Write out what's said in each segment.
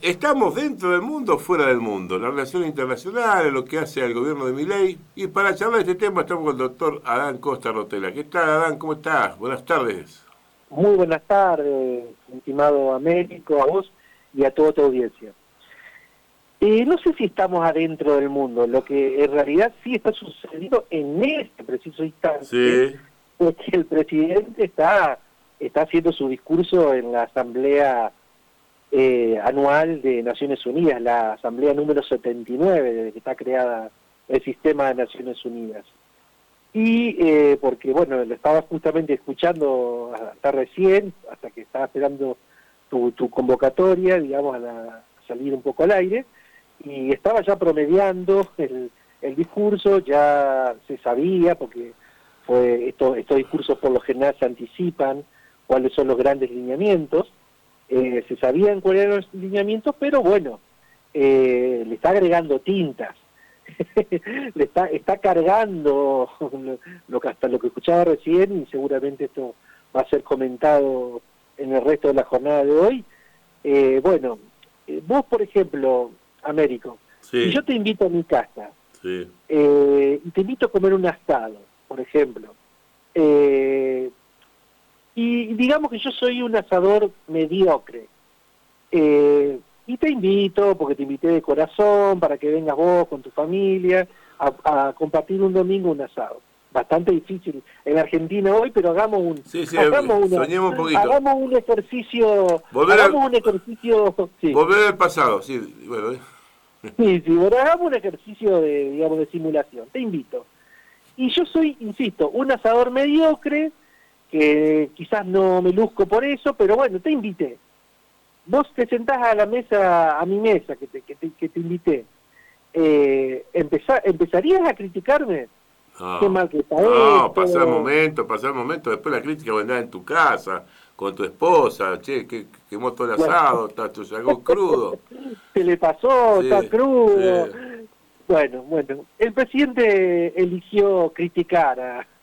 ¿Estamos dentro del mundo o fuera del mundo? La relación internacional, lo que hace el gobierno de Milei. Y para charlar de este tema estamos con el doctor Adán Costa Rotela. ¿Qué tal, Adán? ¿Cómo estás? Buenas tardes. Muy buenas tardes, estimado Américo, a vos y a toda tu audiencia. No sé si estamos adentro del mundo, lo que en realidad sí está sucediendo en este preciso instante Sí. es que el presidente está haciendo su discurso en la Asamblea Anual de Naciones Unidas, la Asamblea número 79, desde que está creada el sistema de Naciones Unidas. Y porque, bueno, lo estaba justamente escuchando hasta recién, hasta que estaba esperando tu convocatoria, digamos, a salir un poco al aire, y estaba ya promediando el discurso, ya se sabía, porque estos discursos por lo general se anticipan cuáles son los grandes lineamientos, se sabían cuáles eran los lineamientos, pero bueno, le está agregando tintas. está cargando hasta lo que escuchaba recién, y seguramente esto va a ser comentado en el resto de la jornada de hoy. Vos, por ejemplo, Américo, si Sí, yo te invito a mi casa sí. y te invito a comer un asado, por ejemplo, eh, y digamos que yo soy un asador mediocre, y te invito, porque te invité de corazón, para que vengas vos con tu familia a compartir un domingo un asado. Bastante difícil en Argentina hoy, pero Sí, sí, soñemos un poquito. hagamos un ejercicio, Volver al, sí, volver al pasado, sí. Bueno, sí, sí, bueno, hagamos un ejercicio de, digamos, de simulación. Te invito. Y yo soy, insisto, un asador mediocre, que quizás no me luzco por eso, pero bueno, te invité. Vos te sentás a la mesa, a mi mesa que te invité, ¿empezarías a criticarme? Qué no. mal que está No, esto. pasar el momento. Después la crítica vendrá en tu casa, con tu esposa. Che, que quemó todo el Bueno, asado, te sacó crudo. se le pasó, está Sí, crudo. sí. Bueno, el presidente eligió criticar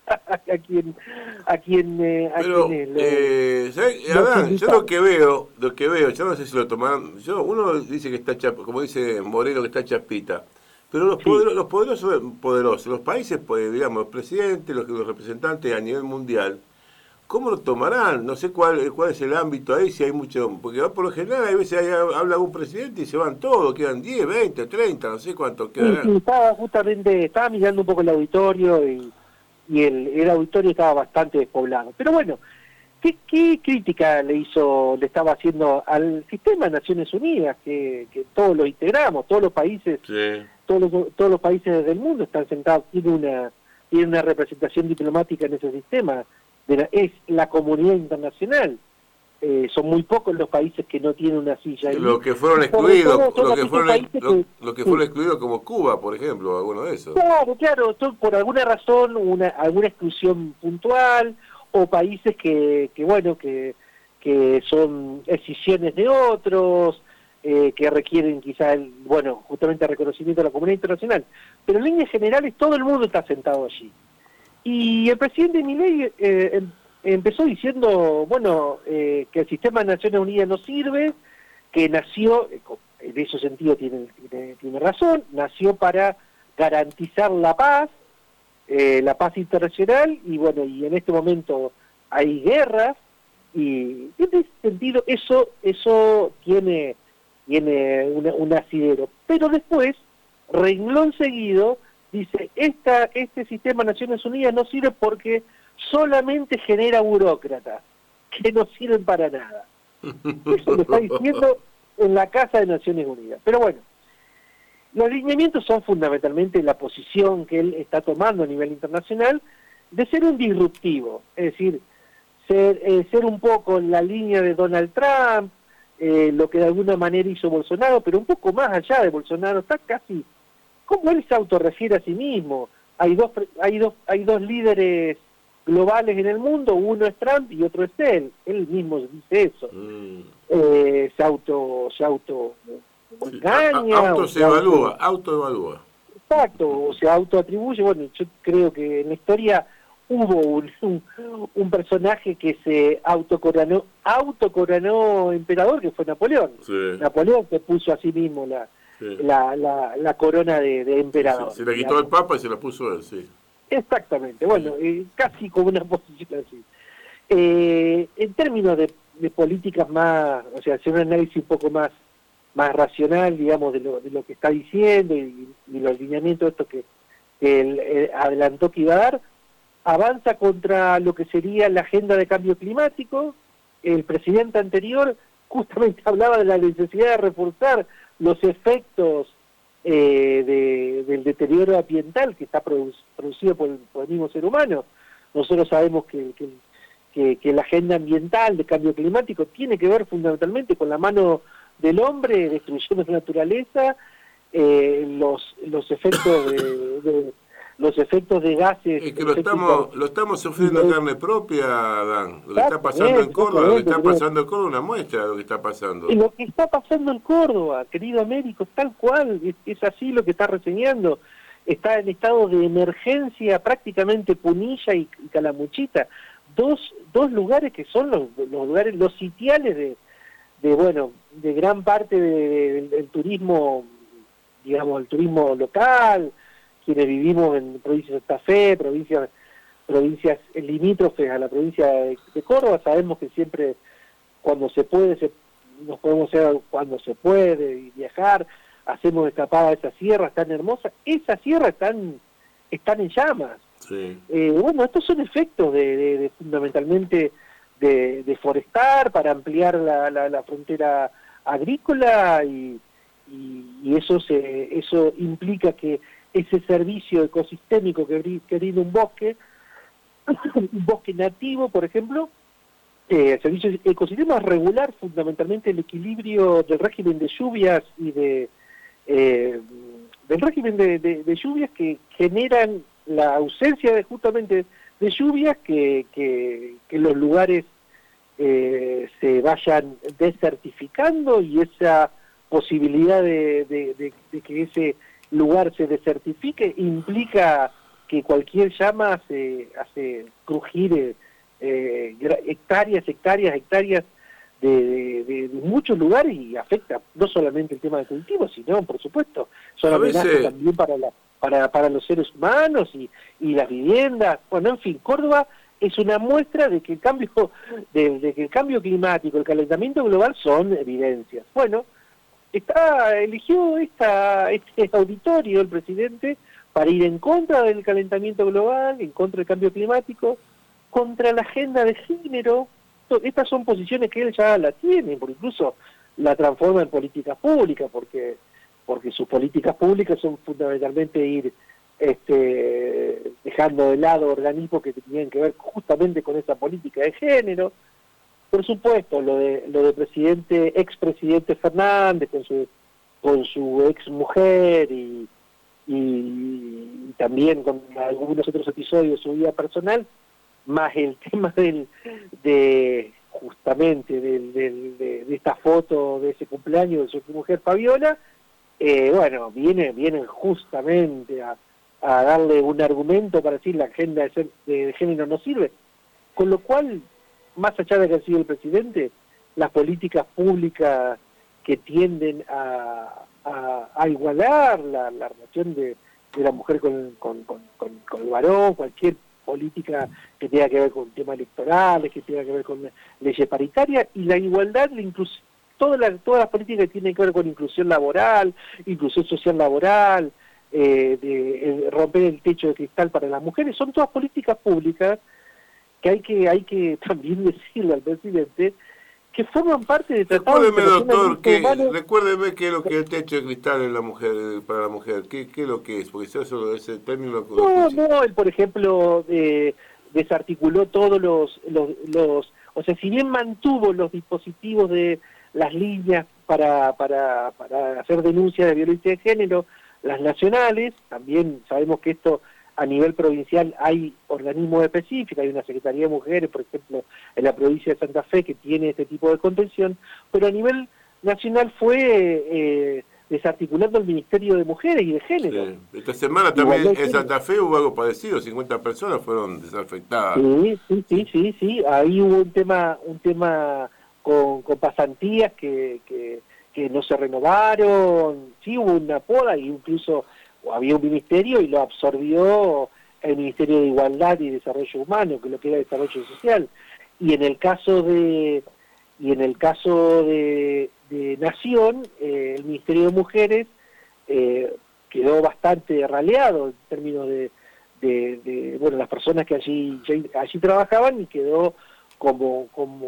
a Pero, quienes ¿sabes? los Adán, yo lo invitaron. que veo, yo no sé si lo tomaron, uno dice que está como dice Moreno, que está chapita, pero Sí. los poderosos, poderosos, los países, pues, digamos, los presidentes, los representantes a nivel mundial, ¿cómo lo tomarán? No sé cuál es el ámbito ahí, si hay mucho, porque por lo general hay veces habla un presidente y se van todos, quedan 10 20 30 no sé cuántos Sí, quedarán. estaba mirando un poco el auditorio y el auditorio estaba bastante despoblado. Pero bueno, ¿qué crítica le estaba haciendo al sistema de Naciones Unidas, que todos lo integramos, Sí. todos los países del mundo están sentados, tiene una representación diplomática en ese sistema, es la comunidad internacional. Son muy pocos los países que no tienen una silla ahí, Los que fueron y sobre excluidos, todo son aquellos países que... los que fueron Sí, excluidos como Cuba, por ejemplo, alguno de esos. claro, por alguna razón, alguna exclusión puntual, o países que son escisiones de otros, que requieren quizá justamente el reconocimiento de la comunidad internacional. Pero en líneas generales todo el mundo está sentado allí. Y el presidente Milei empezó diciendo, que el sistema de Naciones Unidas no sirve, que nació, en ese sentido tiene razón, nació para garantizar la paz internacional, y en este momento hay guerras, y en ese sentido eso tiene un asidero. Pero después, renglón seguido, dice, este sistema de Naciones Unidas no sirve porque solamente genera burócratas, que no sirven para nada. Eso lo está diciendo en la Casa de Naciones Unidas. Pero bueno, los lineamientos son fundamentalmente la posición que él está tomando a nivel internacional de ser un disruptivo, es decir, ser un poco en la línea de Donald Trump, lo que de alguna manera hizo Bolsonaro, pero un poco más allá de Bolsonaro, está casi, como él se autorrefiere a sí mismo. Hay dos líderes globales en el mundo, uno es Trump y otro es él mismo dice eso. Mm. Se auto Sí, engaña, auto se evalúa, autoevalúa. exacto, o se autoatribuye. Bueno, yo creo que en la historia hubo un personaje que se autocoronó emperador, que fue Napoleón. Sí. Napoleón se puso a sí mismo la corona de emperador. Sí, se le quitó al Papa y se la puso él, sí. Exactamente, bueno, casi como una posición así. En términos de políticas más, o sea, hacer un análisis un poco más racional, digamos, de lo que está diciendo y los lineamientos estos que él adelantó que iba a dar, avanza contra lo que sería la agenda de cambio climático. El presidente anterior justamente hablaba de la necesidad de reforzar los efectos del deterioro ambiental que está producido por el mismo ser humano. Nosotros sabemos que la agenda ambiental de cambio climático tiene que ver fundamentalmente con la mano del hombre destruyendo la naturaleza, los efectos de gases. Es que lo estamos sufriendo en carne propia, Dan. Lo que está pasando en Córdoba, lo que está pasando en Córdoba, una muestra de lo que está pasando. Y lo que está pasando en Córdoba, querido Américo, tal cual, es así lo que está reseñando. Está en estado de emergencia prácticamente Punilla y Calamuchita, dos lugares que son los lugares, los sitiales de gran parte del turismo, digamos, el turismo local, quienes vivimos en provincia de Santa Fe, provincias limítrofes a la provincia de Córdoba, sabemos que siempre cuando se puede, nos podemos hacer cuando se puede viajar, hacemos escapada a esas sierras tan hermosas. Esas sierras están en llamas. Sí. Bueno, estos son efectos de fundamentalmente de forestar para ampliar la frontera agrícola y eso implica que ese servicio ecosistémico que brinda un bosque nativo, por ejemplo, el servicio ecosistema es regular fundamentalmente el equilibrio del régimen de lluvias y del régimen de lluvias que generan la ausencia justamente de lluvias, que los lugares se vayan desertificando, y esa posibilidad de que ese lugar se desertifique implica que cualquier llama hace crujir hectáreas de muchos lugares, y afecta no solamente el tema de cultivo, sino, por supuesto, son amenazas también para los seres humanos y las viviendas. Bueno, en fin, Córdoba es una muestra de que el cambio climático, el calentamiento global son evidencias. Bueno, eligió este auditorio el presidente para ir en contra del calentamiento global, en contra del cambio climático, contra la agenda de género. Estas son posiciones que él ya la tiene, porque incluso la transforma en políticas públicas, porque sus políticas públicas son fundamentalmente ir dejando de lado organismos que tenían que ver justamente con esa política de género. Por supuesto, lo de expresidente Fernández con su ex mujer y también con algunos otros episodios de su vida personal, más el tema justamente de esta foto de ese cumpleaños de su mujer Fabiola, bueno, vienen justamente a darle un argumento para decir la agenda de género no sirve, con lo cual, más allá de que ha sido el presidente, las políticas públicas que tienden a igualar la relación de la mujer con el varón, cualquier política que tenga que ver con temas electorales, que tenga que ver con leyes paritarias, y la igualdad, la inclusión, todas las políticas que tienen que ver con inclusión laboral, inclusión social laboral, de romper el techo de cristal para las mujeres, son todas políticas públicas que hay que también decirle al presidente que forman parte de tratados. Recuérdeme qué es lo que es el techo de cristal en la mujer, para la mujer, qué es lo que es, porque eso ese término. Él, por ejemplo, desarticuló todos o sea, si bien mantuvo los dispositivos de las líneas para hacer denuncias de violencia de género, las nacionales, también sabemos que esto a nivel provincial hay organismos específicos, hay una Secretaría de Mujeres, por ejemplo, en la provincia de Santa Fe, que tiene este tipo de contención, pero a nivel nacional fue desarticulando el Ministerio de Mujeres y de Género. Sí. Esta semana también en Santa Fe hubo algo parecido, 50 personas fueron desafectadas. Sí. Ahí hubo un tema con pasantías que no se renovaron, sí hubo una poda, y incluso había un ministerio y lo absorbió el Ministerio de Igualdad y Desarrollo Humano, que es lo que era Desarrollo Social. Y en el caso de Nación, el Ministerio de Mujeres quedó bastante raleado en términos de las personas que allí trabajaban, y quedó como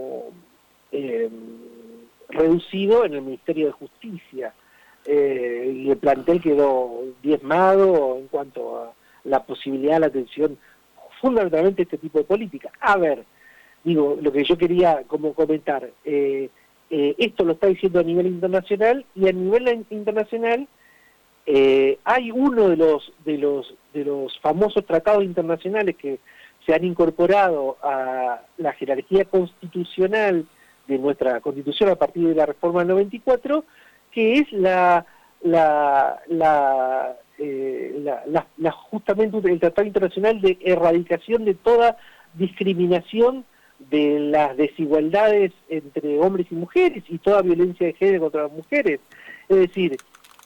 reducido en el Ministerio de Justicia, y el plantel quedó diezmado en cuanto a la posibilidad, la atención, fundamentalmente este tipo de política. A ver, digo, lo que yo quería como comentar, esto lo está diciendo a nivel internacional, y a nivel internacional hay uno de los famosos tratados internacionales que se han incorporado a la jerarquía constitucional de nuestra Constitución a partir de la reforma del 94, que es justamente el Tratado Internacional de Erradicación de toda discriminación de las desigualdades entre hombres y mujeres y toda violencia de género contra las mujeres. Es decir,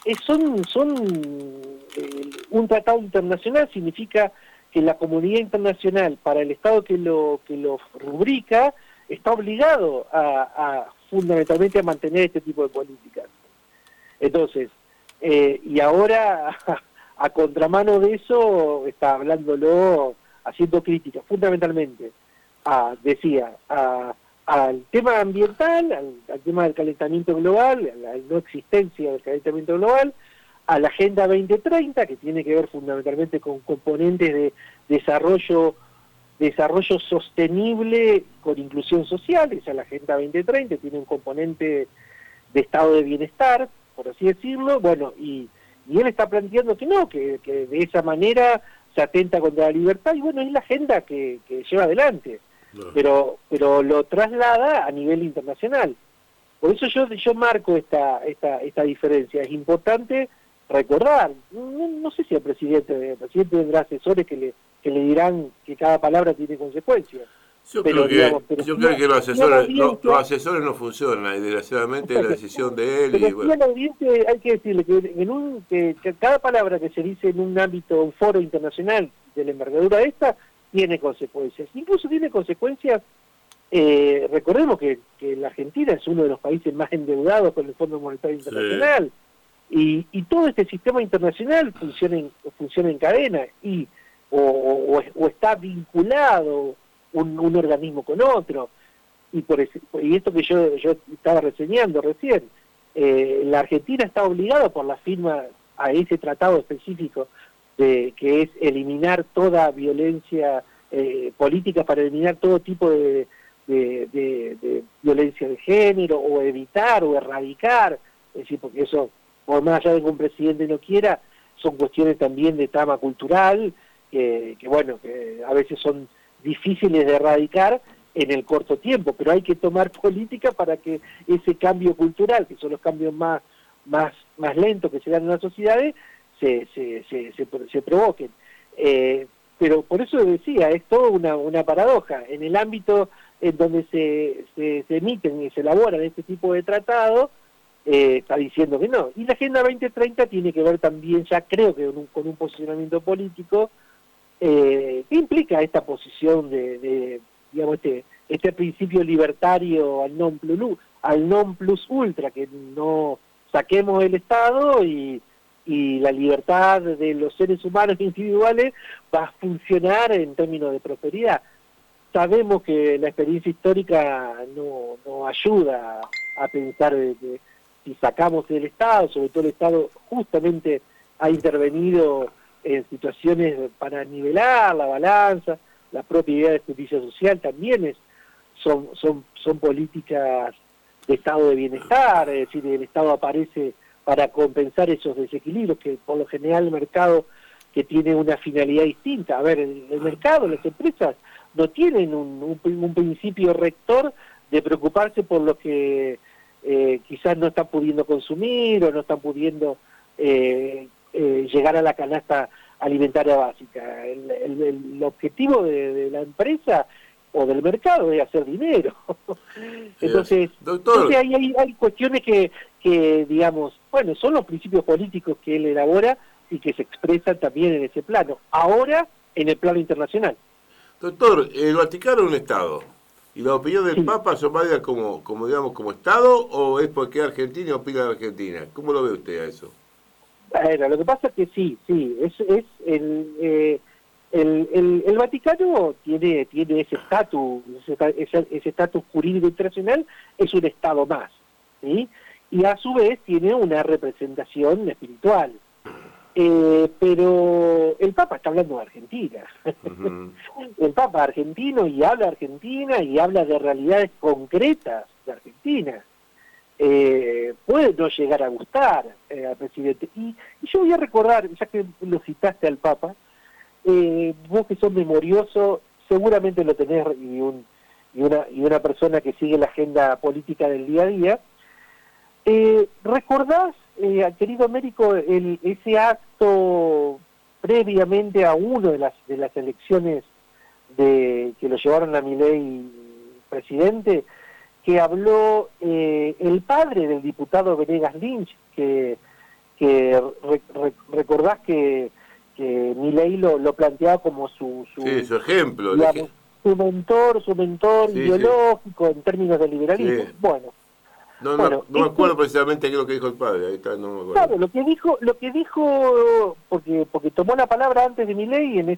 un tratado internacional significa que la comunidad internacional, para el Estado que lo rubrica, está obligado fundamentalmente a mantener este tipo de políticas. Entonces, y ahora, a contramano de eso, está hablándolo, haciendo críticas, fundamentalmente, al tema ambiental, al tema del calentamiento global, a la no existencia del calentamiento global, a la Agenda 2030, que tiene que ver fundamentalmente con componentes de desarrollo sostenible con inclusión social. Esa es la Agenda 2030, tiene un componente de estado de bienestar, por así decirlo, bueno, y él está planteando que no, que de esa manera se atenta contra la libertad, y bueno, es la agenda que lleva adelante, no. pero lo traslada a nivel internacional. Por eso yo marco esta diferencia. Es importante recordar, no sé si el presidente tendrá asesores que le dirán que cada palabra tiene consecuencias. Yo creo que los asesores no funcionan, y desgraciadamente es la decisión de él. Pero sí, a la audiencia hay que decirle que cada palabra que se dice en un ámbito, un foro internacional de la envergadura esta, tiene consecuencias. Incluso tiene consecuencias, recordemos que la Argentina es uno de los países más endeudados con el Fondo Monetario Internacional, sí. y todo este sistema internacional funciona en cadena, o está vinculado un organismo con otro, y esto que yo estaba reseñando recién, la Argentina está obligada por la firma a ese tratado específico que es eliminar toda violencia política, para eliminar todo tipo de violencia de género, o evitar o erradicar, es decir, porque eso, por más allá de que un presidente no quiera, son cuestiones también de trama cultural, que a veces son difíciles de erradicar en el corto tiempo, pero hay que tomar política para que ese cambio cultural, que son los cambios más lentos que se dan en las sociedades, se provoquen. Pero por eso decía, es toda una paradoja. En el ámbito en donde se emiten y se elaboran este tipo de tratados, está diciendo que no. Y la Agenda 2030 tiene que ver también, ya creo que con un posicionamiento político, ¿qué implica esta posición de digamos, este principio libertario al non plus ultra, que no saquemos el Estado y la libertad de los seres humanos individuales va a funcionar en términos de prosperidad? Sabemos que la experiencia histórica no ayuda a pensar de que si sacamos el Estado, sobre todo el Estado justamente ha intervenido en situaciones para nivelar la balanza, la propia idea de justicia social también son políticas de estado de bienestar, es decir, el Estado aparece para compensar esos desequilibrios, que por lo general el mercado, que tiene una finalidad distinta. A ver, el mercado, las empresas no tienen un principio rector de preocuparse por lo que quizás no están pudiendo consumir o no están pudiendo llegar a la canasta alimentaria básica. El objetivo de la empresa o del mercado es hacer dinero. Entonces hay cuestiones que, digamos, bueno, son los principios políticos que él elabora y que se expresan también en ese plano. Ahora, en el plano internacional. Doctor, el Vaticano es un Estado. ¿Y la opinión del Papa son válidas como Estado o es porque es Argentina y opina de Argentina? ¿Cómo lo ve usted a eso? Bueno, lo que pasa es que sí, es el Vaticano tiene ese estatus jurídico internacional, es un Estado más, ¿sí? Y a su vez tiene una representación espiritual. Pero el Papa está hablando de Argentina. Uh-huh. El Papa argentino y habla de Argentina y habla de realidades concretas de Argentina. Puede no llegar a gustar al presidente. Y yo voy a recordar, ya que lo citaste al Papa, vos que sos memorioso, seguramente lo tenés, y una persona que sigue la agenda política del día a día, ¿recordás, querido Américo, ese acto previamente a uno de las elecciones que lo llevaron a Milei presidente, que habló el padre del diputado Venegas Lynch, que recordás que Milei lo planteaba como su ejemplo, digamos, su mentor ideológico en términos de liberalismo. Sí. Bueno, no me acuerdo precisamente qué es lo que dijo el padre, ahí está, no me acuerdo. Claro, lo que dijo porque tomó la palabra antes de Milei en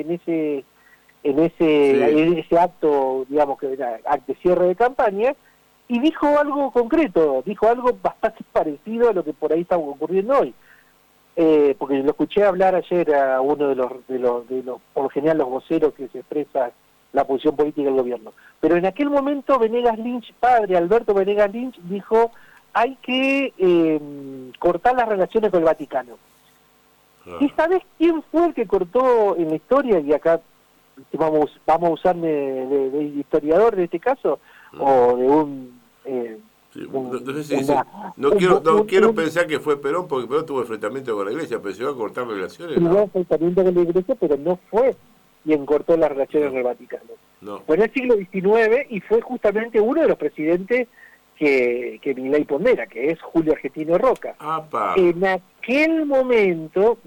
ese acto, digamos, que era de cierre de campaña, y dijo algo concreto, dijo algo bastante parecido a lo que por ahí está ocurriendo hoy. Porque lo escuché hablar ayer a uno de los por lo general los voceros que se expresa la posición política del gobierno. Pero en aquel momento Venegas Lynch, padre Alberto Venegas Lynch, dijo: hay que cortar las relaciones con el Vaticano. ¿Y sabés quién fue el que cortó en la historia? Y acá vamos a usarme de historiador de este caso, o de un... no quiero pensar que fue Perón, porque Perón tuvo enfrentamiento con la Iglesia, pero se iba a cortar relaciones. Tuvo enfrentamiento con la Iglesia, pero no fue quien cortó las relaciones con el Vaticano. Fue en el siglo XIX y fue justamente uno de los presidentes que Milei pondera, que es Julio Argentino Roca. ¡Apa! En aquel momento,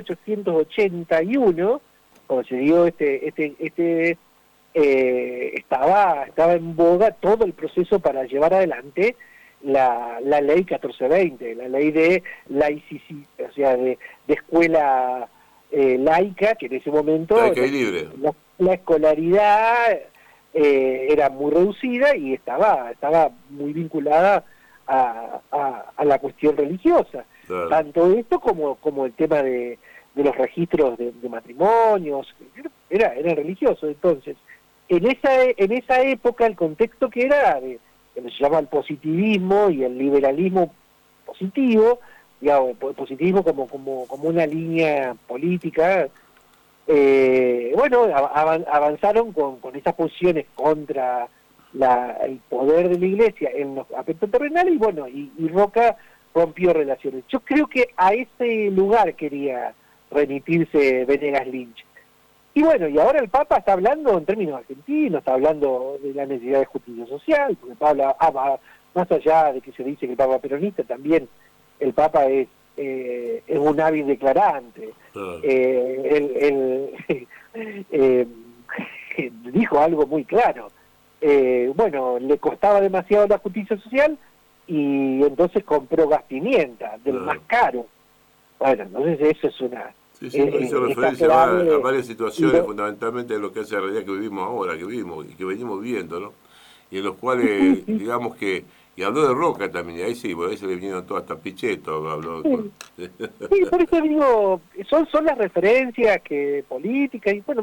1881, cuando se dio estaba en boga todo el proceso para llevar adelante la ley 1420, la ley de laicidad, o sea, de escuela laica, que en ese momento laica y libre. La escolaridad era muy reducida y estaba muy vinculada a la cuestión religiosa. Claro. Tanto esto como el tema de los registros de matrimonios, era religioso. Entonces, en esa época el contexto que era que se llama el positivismo y el liberalismo positivo, digamos, el positivismo como una línea política, avanzaron con esas posiciones contra el poder de la Iglesia en los aspectos terrenales, y Roca rompió relaciones. Yo creo que a ese lugar quería remitirse Venegas Lynch. Y ahora el Papa está hablando en términos argentinos, está hablando de la necesidad de justicia social, porque Pablo, más allá de que se dice que el Papa peronista, también el Papa es un hábil declarante. Dijo algo muy claro. Le costaba demasiado la justicia social y entonces compró gas pimienta, del más caro. Bueno, entonces eso es una... hizo referencia a varias situaciones, fundamentalmente de lo que es la realidad que vivimos ahora, que vivimos y que venimos viendo, ¿no? Y en los cuales, digamos que... Y habló de Roca también, y ahí sí, por ahí se le vinieron todas, hasta Pichetto habló. Sí, por eso digo, son las referencias políticas, y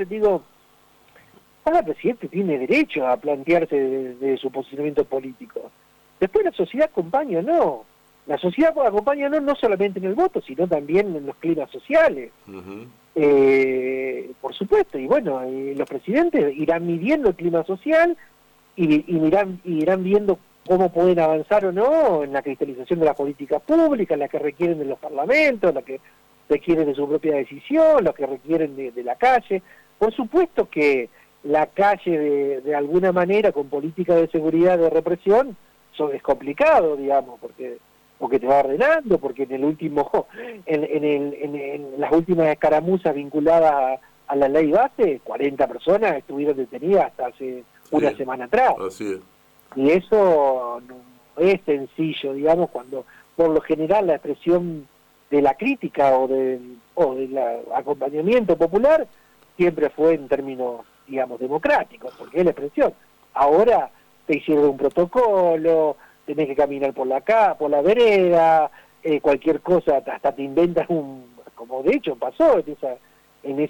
cada presidente tiene derecho a plantearse de su posicionamiento político. Después la sociedad acompaña, ¿no? La sociedad acompaña no solamente en el voto, sino también en los climas sociales. Uh-huh. Por supuesto, y los presidentes irán midiendo el clima social y irán viendo cómo pueden avanzar o no en la cristalización de las políticas públicas, las que requieren de los parlamentos, las que requieren de su propia decisión, las que requieren de la calle. Por supuesto que la calle de alguna manera con políticas de seguridad, de represión, es complicado, digamos, porque te va ordenando, porque en el último, en las últimas escaramuzas vinculadas a la ley base, 40 personas estuvieron detenidas hasta hace una semana atrás. Así es. Y eso no es sencillo, digamos, cuando por lo general la expresión de la crítica o del acompañamiento popular siempre fue en términos, digamos, democráticos, porque es la expresión. Ahora te hicieron un protocolo, tenés que caminar por la vereda, cualquier cosa, hasta te inventas como de hecho pasó en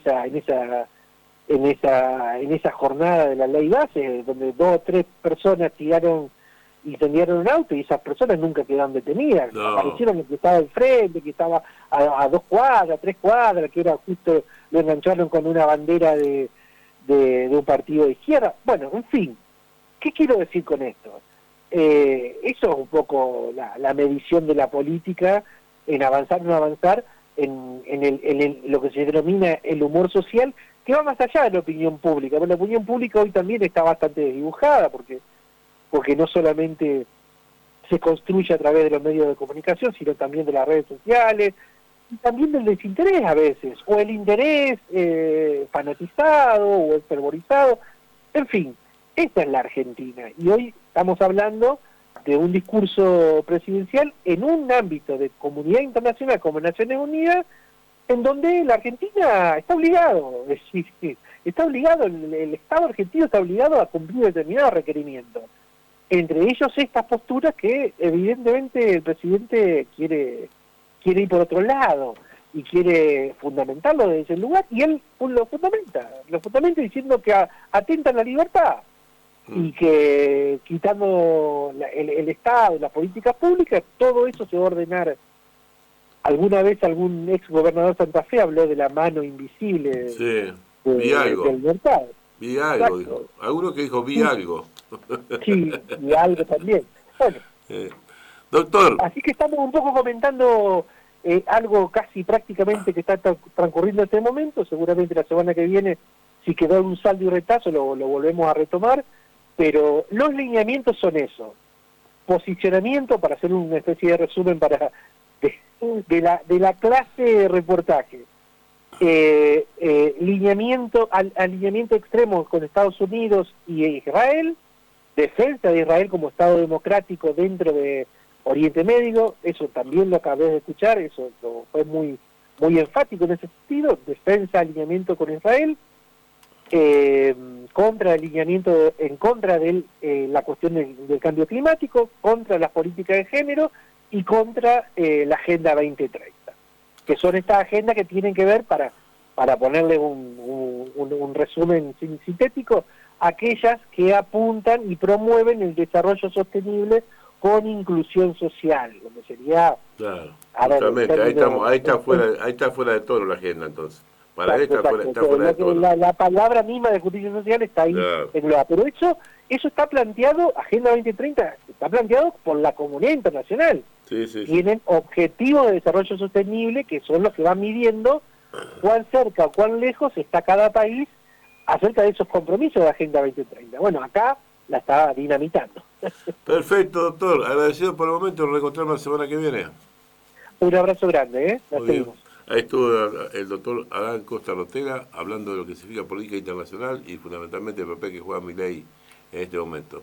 esa jornada de la ley base, donde 2 o 3 personas tiraron y incendiaron un auto y esas personas nunca quedaron detenidas. No. Aparecieron el que estaba al frente, que estaba a 2 cuadras, 3 cuadras, que era justo, lo engancharon con una bandera de un partido de izquierda. Bueno, en fin, ¿qué quiero decir con esto? Eso es un poco la medición de la política en avanzar o no avanzar en lo que se denomina el humor social, que va más allá de la opinión pública. Bueno, la opinión pública hoy también está bastante desdibujada, porque no solamente se construye a través de los medios de comunicación, sino también de las redes sociales, y también del desinterés a veces, o el interés fanatizado, o el fervorizado, en fin, esta es la Argentina, y hoy estamos hablando de un discurso presidencial en un ámbito de comunidad internacional como Naciones Unidas, en donde la Argentina está obligado, es decir, está obligado, el Estado argentino está obligado a cumplir determinados requerimientos. Entre ellos estas posturas que evidentemente el presidente quiere ir por otro lado y quiere fundamentarlo desde ese lugar, y él lo fundamenta diciendo que atentan la libertad y que quitando el Estado, las políticas públicas, todo eso se va a ordenar. Alguna vez algún ex gobernador de Santa Fe habló de la mano invisible del mercado. Vi algo, dijo. Alguno que dijo, vi algo. Sí, y algo también. Bueno, doctor. Así que estamos un poco comentando algo casi prácticamente que está transcurriendo en este momento. Seguramente la semana que viene, si quedó algún saldo y retazo, lo volvemos a retomar. Pero los lineamientos son eso. Posicionamiento, para hacer una especie de resumen de la clase de reportaje. Alineamiento extremo con Estados Unidos y Israel, defensa de Israel como Estado democrático dentro de Oriente Medio, eso también lo acabé de escuchar, eso fue muy enfático en ese sentido, defensa, alineamiento con Israel, en contra de la cuestión del cambio climático, contra las políticas de género y contra la Agenda 2030, que son estas agendas que tienen que ver, para ponerle un resumen sintético, aquellas que apuntan y promueven el desarrollo sostenible con inclusión social, donde sería... Claro, justamente, ahí está fuera de todo la agenda, entonces. Para él está fuera de todo. La palabra misma de justicia social está ahí, claro. Pero eso está planteado, Agenda 2030, está planteado por la comunidad internacional. Sí. Tienen objetivos de desarrollo sostenible que son los que van midiendo cuán cerca o cuán lejos está cada país acerca de esos compromisos de Agenda 2030. Bueno, acá la está dinamitando. Perfecto, doctor. Agradecido por el momento. Nos reencontramos la semana que viene. Un abrazo grande, La seguimos. Ahí estuvo el doctor Adán Costa Ortega hablando de lo que significa política internacional y fundamentalmente el papel que juega Milei en este momento.